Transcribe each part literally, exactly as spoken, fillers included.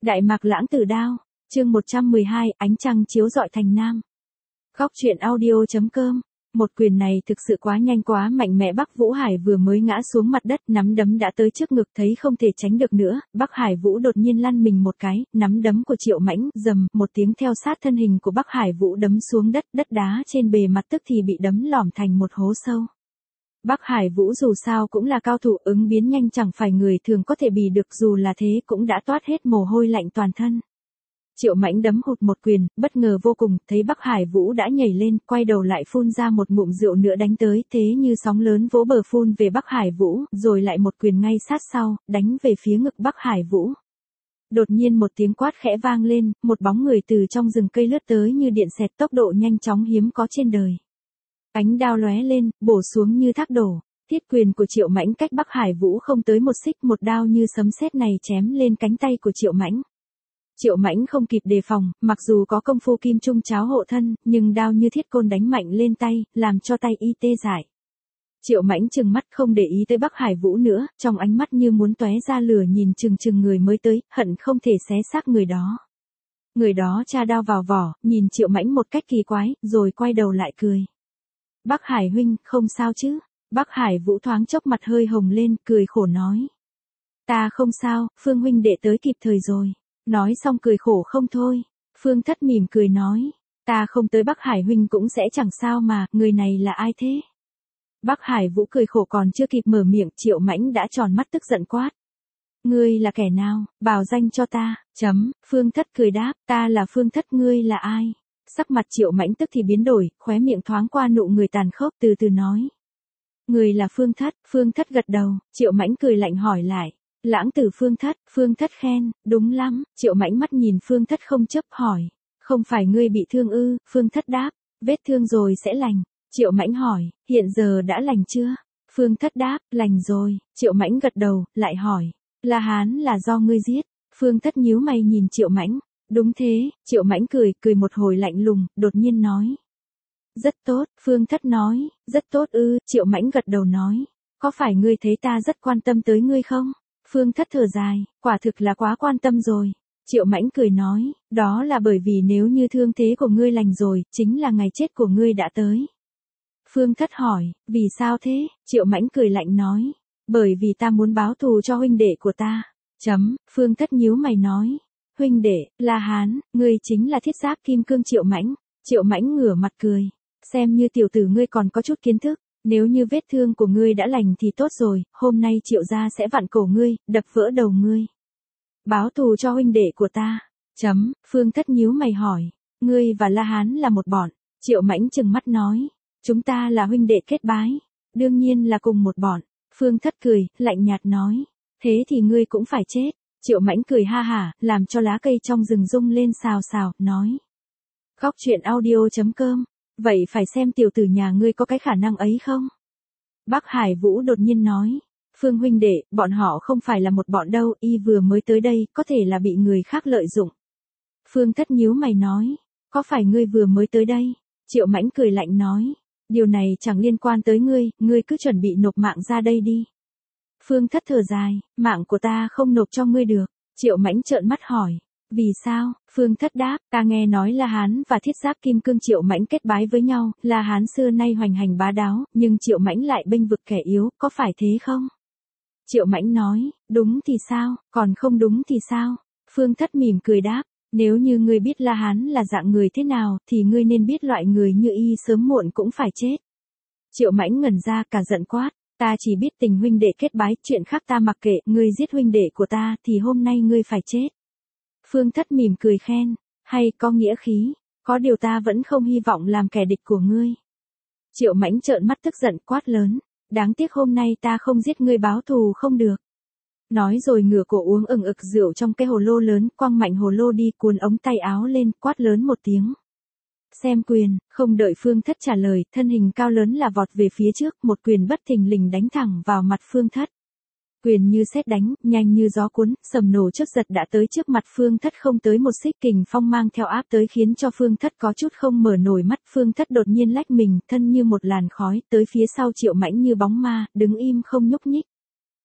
Đại Mạc Lãng Tử Đao, chương một trăm mười hai, ánh trăng chiếu rọi thành nam. Góc truyện audio chấm com. Một quyền này thực sự quá nhanh quá mạnh mẽ. Bắc Vũ Hải vừa mới ngã xuống mặt đất, nắm đấm đã tới trước ngực, thấy không thể tránh được nữa, Bắc Hải Vũ đột nhiên lăn mình một cái, nắm đấm của Triệu Mãnh rầm một tiếng theo sát thân hình của Bắc Hải Vũ đấm xuống đất, đất đá trên bề mặt tức thì bị đấm lỏm thành một hố sâu. Bắc Hải Vũ dù sao cũng là cao thủ, ứng biến nhanh chẳng phải người thường có thể bì được, dù là thế cũng đã toát hết mồ hôi lạnh toàn thân. Triệu Mãnh đấm hụt một quyền, bất ngờ vô cùng, thấy Bắc Hải Vũ đã nhảy lên, quay đầu lại phun ra một ngụm rượu nữa đánh tới, thế như sóng lớn vỗ bờ phun về Bắc Hải Vũ, rồi lại một quyền ngay sát sau, đánh về phía ngực Bắc Hải Vũ. Đột nhiên một tiếng quát khẽ vang lên, một bóng người từ trong rừng cây lướt tới như điện xẹt, tốc độ nhanh chóng hiếm có trên đời. Ánh đao lóe lên, bổ xuống như thác đổ. Thiết quyền của Triệu Mãnh cách Bắc Hải Vũ không tới một xích, một đao như sấm sét này chém lên cánh tay của Triệu Mãnh. Triệu Mãnh không kịp đề phòng, mặc dù có công phu kim trung cháo hộ thân, nhưng đao như thiết côn đánh mạnh lên tay, làm cho tay y tê dại. Triệu Mãnh trừng mắt không để ý tới Bắc Hải Vũ nữa, trong ánh mắt như muốn tóe ra lửa nhìn chừng chừng người mới tới, hận không thể xé xác người đó. Người đó tra đao vào vỏ, nhìn Triệu Mãnh một cách kỳ quái, rồi quay đầu lại cười. Bắc Hải huynh, không sao chứ? Bắc Hải Vũ thoáng chốc mặt hơi hồng lên, cười khổ nói. Ta không sao, Phương huynh đệ tới kịp thời rồi. Nói xong cười khổ không thôi. Phương Thất mỉm cười nói. Ta không tới Bắc Hải huynh cũng sẽ chẳng sao mà, người này là ai thế? Bắc Hải Vũ cười khổ còn chưa kịp mở miệng, Triệu Mãnh đã tròn mắt tức giận quát. Ngươi là kẻ nào, bảo danh cho ta, chấm, Phương Thất cười đáp, ta là Phương Thất, ngươi là ai? Sắc mặt Triệu Mãnh tức thì biến đổi, khóe miệng thoáng qua nụ người tàn khốc, từ từ nói. Người là Phương Thất, Phương Thất gật đầu, Triệu Mãnh cười lạnh hỏi lại. Lãng tử Phương Thất, Phương Thất khen, đúng lắm, Triệu Mãnh mắt nhìn Phương Thất không chấp hỏi. Không phải ngươi bị thương ư? Phương Thất đáp, vết thương rồi sẽ lành. Triệu Mãnh hỏi, hiện giờ đã lành chưa? Phương Thất đáp, lành rồi. Triệu Mãnh gật đầu, lại hỏi, La Hán là do ngươi giết? Phương Thất nhíu mày nhìn Triệu Mãnh. Đúng thế, Triệu Mãnh cười, cười một hồi lạnh lùng, đột nhiên nói. Rất tốt, Phương Thất nói, rất tốt ư, Triệu Mãnh gật đầu nói. Có phải ngươi thấy ta rất quan tâm tới ngươi không? Phương Thất thở dài, quả thực là quá quan tâm rồi. Triệu Mãnh cười nói, đó là bởi vì nếu như thương thế của ngươi lành rồi, chính là ngày chết của ngươi đã tới. Phương Thất hỏi, vì sao thế? Triệu Mãnh cười lạnh nói, bởi vì ta muốn báo thù cho huynh đệ của ta. Chấm, Phương Thất nhíu mày nói. Huynh đệ, La Hán, ngươi chính là Thiết Giáp Kim Cương Triệu Mãnh. Triệu Mãnh ngửa mặt cười, xem như tiểu tử ngươi còn có chút kiến thức, nếu như vết thương của ngươi đã lành thì tốt rồi, hôm nay Triệu gia sẽ vặn cổ ngươi, đập vỡ đầu ngươi. Báo thù cho huynh đệ của ta. Chấm, Phương Thất nhíu mày hỏi, ngươi và La Hán là một bọn. Triệu Mãnh trừng mắt nói, chúng ta là huynh đệ kết bái, đương nhiên là cùng một bọn. Phương Thất cười, lạnh nhạt nói, thế thì ngươi cũng phải chết. Triệu Mãnh cười ha hả, làm cho lá cây trong rừng rung lên xào xào, nói. Góc truyện audio chấm com, vậy phải xem tiểu tử nhà ngươi có cái khả năng ấy không? Bắc Hải Vũ đột nhiên nói, Phương huynh đệ, bọn họ không phải là một bọn đâu, y vừa mới tới đây, có thể là bị người khác lợi dụng. Phương Thất nhíu mày nói, có phải ngươi vừa mới tới đây? Triệu Mãnh cười lạnh nói, điều này chẳng liên quan tới ngươi, ngươi cứ chuẩn bị nộp mạng ra đây đi. Phương Thất thở dài, mạng của ta không nộp cho ngươi được. Triệu Mãnh trợn mắt hỏi, vì sao? Phương Thất đáp, ta nghe nói La Hán và Thiết Giáp Kim Cương Triệu Mãnh kết bái với nhau, La Hán xưa nay hoành hành bá đạo, nhưng Triệu Mãnh lại bênh vực kẻ yếu, có phải thế không? Triệu Mãnh nói, đúng thì sao, còn không đúng thì sao? Phương Thất mỉm cười đáp, nếu như ngươi biết La Hán là dạng người thế nào, thì ngươi nên biết loại người như y sớm muộn cũng phải chết. Triệu Mãnh ngẩn ra cả giận quát. Ta chỉ biết tình huynh đệ kết bái, chuyện khác ta mặc kệ, ngươi giết huynh đệ của ta thì hôm nay ngươi phải chết. Phương Thất mỉm cười khen, hay có nghĩa khí, có điều ta vẫn không hy vọng làm kẻ địch của ngươi. Triệu Mãnh trợn mắt tức giận quát lớn, đáng tiếc hôm nay ta không giết ngươi báo thù không được. Nói rồi ngửa cổ uống ừng ực rượu trong cái hồ lô lớn, quăng mạnh hồ lô đi, cuốn ống tay áo lên, quát lớn một tiếng. Xem quyền, không đợi Phương Thất trả lời, thân hình cao lớn là vọt về phía trước, một quyền bất thình lình đánh thẳng vào mặt Phương Thất. Quyền như sét đánh, nhanh như gió cuốn, sầm nổ chớp giật đã tới trước mặt Phương Thất, không tới một xích, kình phong mang theo áp tới khiến cho Phương Thất có chút không mở nổi mắt. Phương Thất đột nhiên lách mình, thân như một làn khói, tới phía sau Triệu Mãnh như bóng ma, đứng im không nhúc nhích.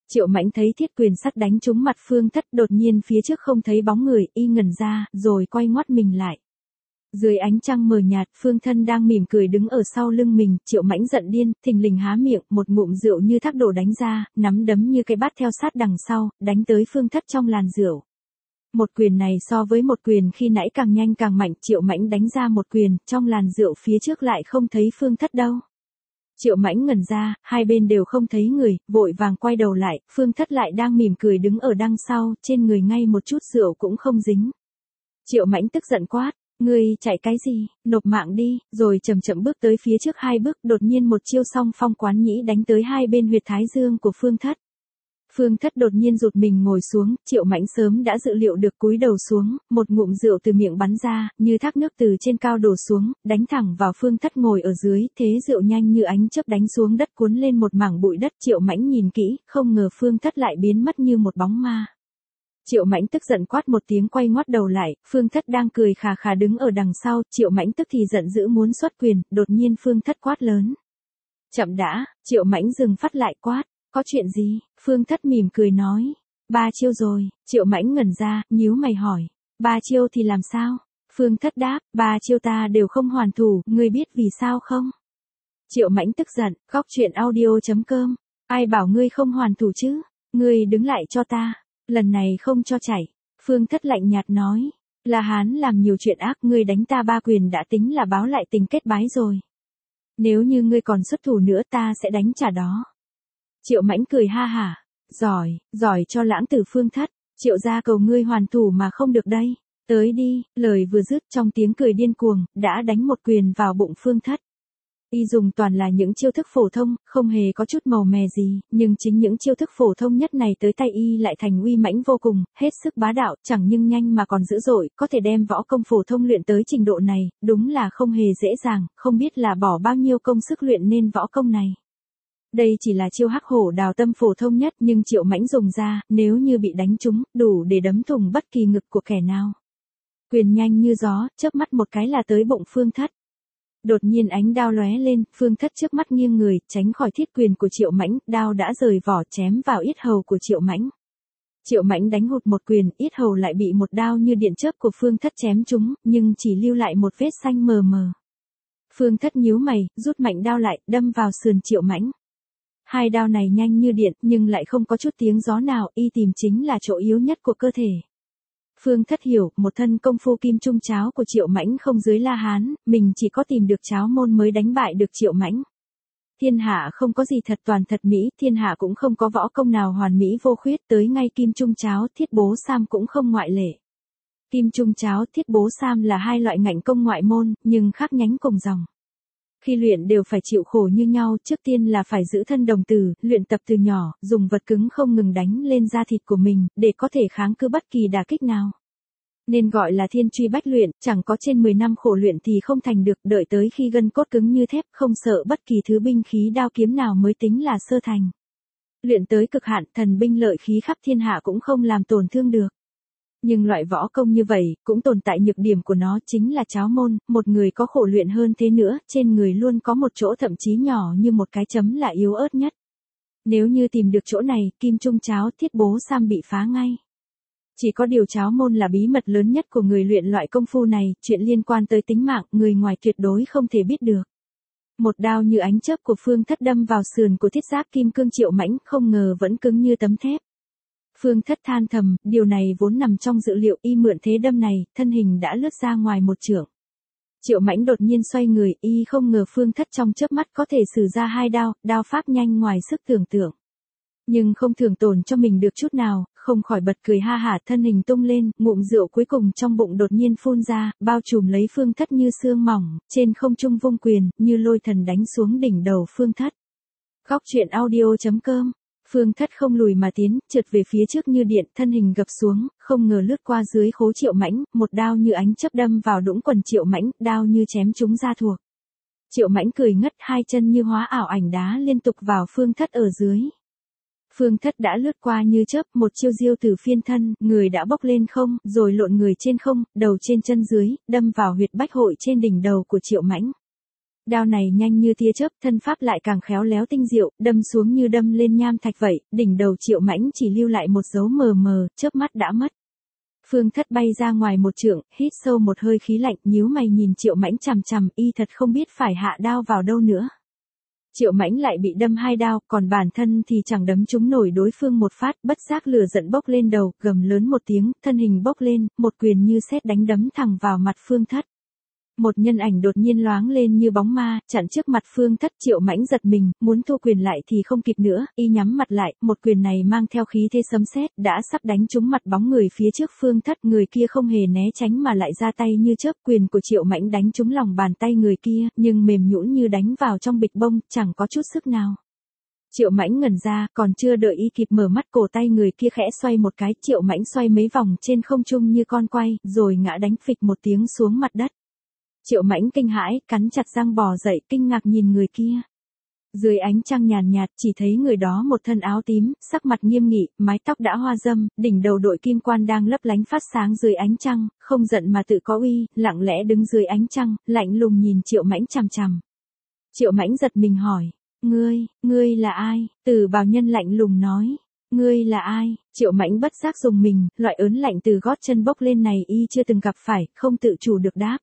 Triệu Mãnh thấy thiết quyền sắt đánh trúng mặt Phương Thất, đột nhiên phía trước không thấy bóng người, y ngẩn ra, rồi quay ngoắt mình lại. Dưới ánh trăng mờ nhạt, Phương Thân đang mỉm cười đứng ở sau lưng mình, Triệu Mãnh giận điên, thình lình há miệng, một ngụm rượu như thác đổ đánh ra, nắm đấm như cái bát theo sát đằng sau, đánh tới Phương Thất trong làn rượu. Một quyền này so với một quyền khi nãy càng nhanh càng mạnh, Triệu Mãnh đánh ra một quyền, trong làn rượu phía trước lại không thấy Phương Thất đâu. Triệu Mãnh ngẩn ra, hai bên đều không thấy người, vội vàng quay đầu lại, Phương Thất lại đang mỉm cười đứng ở đằng sau, trên người ngay một chút rượu cũng không dính. Triệu Mãnh tức giận quát, ngươi chạy cái gì, nộp mạng đi, rồi chậm chậm bước tới phía trước hai bước, đột nhiên một chiêu song phong quán nhĩ đánh tới hai bên huyệt thái dương của Phương Thất. Phương Thất đột nhiên rụt mình ngồi xuống, Triệu Mãnh sớm đã dự liệu được, cúi đầu xuống, một ngụm rượu từ miệng bắn ra, như thác nước từ trên cao đổ xuống, đánh thẳng vào Phương Thất ngồi ở dưới, thế rượu nhanh như ánh chớp đánh xuống đất cuốn lên một mảng bụi đất. Triệu Mãnh nhìn kỹ, không ngờ Phương Thất lại biến mất như một bóng ma. Triệu Mãnh tức giận quát một tiếng, quay ngoắt đầu lại, Phương Thất đang cười khà khà đứng ở đằng sau, Triệu Mãnh tức thì giận dữ muốn xuất quyền, đột nhiên Phương Thất quát lớn. Chậm đã, Triệu Mãnh dừng phát lại quát. Có chuyện gì? Phương Thất mỉm cười nói. Ba chiêu rồi. Triệu Mãnh ngẩn ra, nhíu mày hỏi. Ba chiêu thì làm sao? Phương Thất đáp, ba chiêu ta đều không hoàn thủ, ngươi biết vì sao không? Triệu Mãnh tức giận, góc truyện audio chấm com. Ai bảo ngươi không hoàn thủ chứ? Ngươi đứng lại cho ta. Lần này không cho chạy. Phương Thất lạnh nhạt nói. La Hán làm nhiều chuyện ác, ngươi đánh ta ba quyền đã tính là báo lại tình kết bái rồi. Nếu như ngươi còn xuất thủ nữa ta sẽ đánh trả đó. Triệu Mãnh cười ha hả, giỏi, giỏi cho lãng tử Phương Thất, Triệu gia cầu ngươi hoàn thủ mà không được đây, tới đi, lời vừa dứt trong tiếng cười điên cuồng, đã đánh một quyền vào bụng Phương Thất. Y dùng toàn là những chiêu thức phổ thông, không hề có chút màu mè gì, nhưng chính những chiêu thức phổ thông nhất này tới tay y lại thành uy mãnh vô cùng, hết sức bá đạo, chẳng nhưng nhanh mà còn dữ dội, có thể đem võ công phổ thông luyện tới trình độ này, đúng là không hề dễ dàng, không biết là bỏ bao nhiêu công sức luyện nên võ công này. Đây chỉ là chiêu hắc hổ đào tâm phổ thông nhất, nhưng Triệu Mãnh dùng ra, nếu như bị đánh trúng, đủ để đấm thủng bất kỳ ngực của kẻ nào. Quyền nhanh như gió, chớp mắt một cái là tới bụng Phương Thất. Đột nhiên ánh đao lóe lên, Phương Thất trước mắt nghiêng người, tránh khỏi thiết quyền của Triệu Mãnh, đao đã rời vỏ chém vào yết hầu của Triệu Mãnh. Triệu Mãnh đánh hụt một quyền, yết hầu lại bị một đao như điện chớp của Phương Thất chém trúng, nhưng chỉ lưu lại một vết xanh mờ mờ. Phương Thất nhíu mày, rút mạnh đao lại, đâm vào sườn Triệu Mãnh. Hai đao này nhanh như điện, nhưng lại không có chút tiếng gió nào, y tìm chính là chỗ yếu nhất của cơ thể. Phương Thất hiểu, một thân công phu kim trung cháo của Triệu Mãnh không dưới La Hán, mình chỉ có tìm được cháo môn mới đánh bại được Triệu Mãnh. Thiên hạ không có gì thật toàn thật mỹ, thiên hạ cũng không có võ công nào hoàn mỹ vô khuyết, tới ngay kim trung cháo, thiết bố sam cũng không ngoại lệ. Kim trung cháo, thiết bố sam là hai loại ngạnh công ngoại môn, nhưng khác nhánh cùng dòng. Khi luyện đều phải chịu khổ như nhau, trước tiên là phải giữ thân đồng tử, luyện tập từ nhỏ, dùng vật cứng không ngừng đánh lên da thịt của mình, để có thể kháng cự bất kỳ đả kích nào. Nên gọi là thiên truy bách luyện, chẳng có trên mười năm khổ luyện thì không thành được, đợi tới khi gân cốt cứng như thép, không sợ bất kỳ thứ binh khí đao kiếm nào mới tính là sơ thành. Luyện tới cực hạn, thần binh lợi khí khắp thiên hạ cũng không làm tổn thương được. Nhưng loại võ công như vậy, cũng tồn tại nhược điểm của nó, chính là cháo môn, một người có khổ luyện hơn thế nữa, trên người luôn có một chỗ thậm chí nhỏ như một cái chấm là yếu ớt nhất. Nếu như tìm được chỗ này, kim trung cháo, thiết bố sam bị phá ngay. Chỉ có điều cháo môn là bí mật lớn nhất của người luyện loại công phu này, chuyện liên quan tới tính mạng, người ngoài tuyệt đối không thể biết được. Một đao như ánh chớp của Phương Thất đâm vào sườn của thiết giáp kim cương Triệu Mãnh, không ngờ vẫn cứng như tấm thép. Phương Thất than thầm, điều này vốn nằm trong dự liệu, y mượn thế đâm này, thân hình đã lướt ra ngoài một trượng. Triệu Mãnh đột nhiên xoay người, y không ngờ Phương Thất trong chớp mắt có thể sử ra hai đao, đao pháp nhanh ngoài sức tưởng tượng. Nhưng không thường tổn cho mình được chút nào, không khỏi bật cười ha hả, thân hình tung lên, ngụm rượu cuối cùng trong bụng đột nhiên phun ra, bao trùm lấy Phương Thất như sương mỏng, trên không trung vung quyền, như lôi thần đánh xuống đỉnh đầu Phương Thất. Góc truyện audio chấm com. Phương Thất không lùi mà tiến, trượt về phía trước như điện, thân hình gập xuống, không ngờ lướt qua dưới khố Triệu Mãnh, một đao như ánh chớp đâm vào đũng quần Triệu Mãnh, đao như chém trúng da thuộc. Triệu Mãnh cười ngất, hai chân như hóa ảo ảnh đá liên tục vào Phương Thất ở dưới. Phương Thất đã lướt qua như chớp, một chiêu diêu tử phiên thân, người đã bốc lên không, rồi lộn người trên không, đầu trên chân dưới, đâm vào huyệt bách hội trên đỉnh đầu của Triệu Mãnh. Đao này nhanh như tia chớp, thân pháp lại càng khéo léo tinh diệu, đâm xuống như đâm lên nham thạch vậy, đỉnh đầu Triệu Mãnh chỉ lưu lại một dấu mờ mờ, chớp mắt đã mất. Phương Thất bay ra ngoài một trượng, hít sâu một hơi khí lạnh, nhíu mày nhìn Triệu Mãnh chằm chằm, y thật không biết phải hạ đao vào đâu nữa. Triệu Mãnh lại bị đâm hai đao, còn bản thân thì chẳng đấm trúng nổi đối phương một phát, bất giác lửa giận bốc lên đầu, gầm lớn một tiếng, thân hình bốc lên, một quyền như sét đánh đấm thẳng vào mặt Phương Thất. Một nhân ảnh đột nhiên loáng lên như bóng ma, chặn trước mặt Phương Thất. Triệu Mãnh giật mình, muốn thu quyền lại thì không kịp nữa, y nhắm mặt lại, một quyền này mang theo khí thế sấm sét, đã sắp đánh trúng mặt bóng người phía trước Phương Thất, người kia không hề né tránh mà lại ra tay như chớp, quyền của Triệu Mãnh đánh trúng lòng bàn tay người kia, nhưng mềm nhũn như đánh vào trong bịch bông, chẳng có chút sức nào. Triệu Mãnh ngẩn ra, còn chưa đợi y kịp mở mắt, cổ tay người kia khẽ xoay một cái, Triệu Mãnh xoay mấy vòng trên không trung như con quay, rồi ngã đánh phịch một tiếng xuống mặt đất. Triệu Mãnh kinh hãi, cắn chặt răng bò dậy, kinh ngạc nhìn người kia. Dưới ánh trăng nhàn nhạt, chỉ thấy người đó một thân áo tím, sắc mặt nghiêm nghị, mái tóc đã hoa râm, đỉnh đầu đội kim quan đang lấp lánh phát sáng dưới ánh trăng, không giận mà tự có uy, lặng lẽ đứng dưới ánh trăng, lạnh lùng nhìn Triệu Mãnh chằm chằm. Triệu Mãnh giật mình hỏi, ngươi, ngươi là ai? Từ Bào Nhân lạnh lùng nói, ngươi là ai? Triệu Mãnh bất giác dùng mình, loại ớn lạnh từ gót chân bốc lên này y chưa từng gặp phải, không tự chủ được đáp.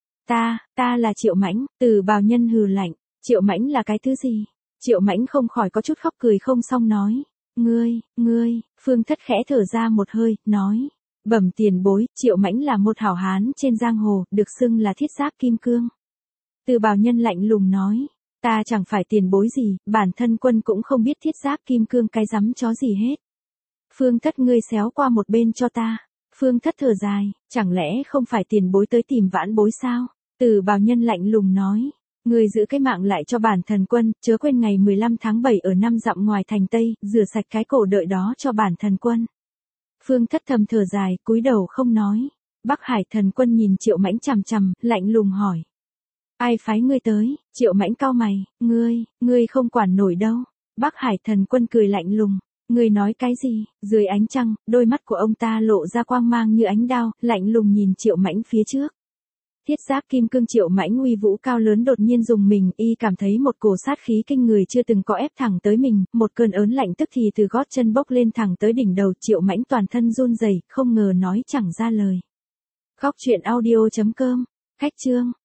Ta, ta là Triệu Mãnh. Từ Bào Nhân hừ lạnh, Triệu Mãnh là cái thứ gì? Triệu Mãnh không khỏi có chút khóc cười không xong nói, ngươi, ngươi, Phương Thất khẽ thở ra một hơi, nói, bẩm tiền bối, Triệu Mãnh là một hảo hán trên giang hồ, được xưng là thiết giáp kim cương. Từ Bào Nhân lạnh lùng nói, ta chẳng phải tiền bối gì, bản thân quân cũng không biết thiết giáp kim cương cái rắm chó gì hết. Phương Thất ngươi xéo qua một bên cho ta. Phương Thất thở dài, chẳng lẽ không phải tiền bối tới tìm vãn bối sao? Từ Bào Nhân lạnh lùng nói, ngươi giữ cái mạng lại cho bản thần quân, chớ quên ngày mười lăm tháng bảy ở năm dặm ngoài thành Tây, rửa sạch cái cổ đợi đó cho bản thần quân. Phương Thất thầm thở dài, cúi đầu không nói. Bắc Hải thần quân nhìn Triệu Mãnh chằm chằm, lạnh lùng hỏi, ai phái ngươi tới? Triệu Mãnh cau mày, ngươi, ngươi không quản nổi đâu. Bắc Hải thần quân cười lạnh lùng, ngươi nói cái gì? Dưới ánh trăng, đôi mắt của ông ta lộ ra quang mang như ánh đao, lạnh lùng nhìn Triệu Mãnh phía trước. Thiết giáp kim cương Triệu Mãnh uy vũ cao lớn đột nhiên dùng mình, y cảm thấy một cổ sát khí kinh người chưa từng có ép thẳng tới mình, một cơn ớn lạnh tức thì từ gót chân bốc lên thẳng tới đỉnh đầu. Triệu Mãnh toàn thân run rẩy, không ngờ nói chẳng ra lời. Góc truyện audio chấm com, khách chương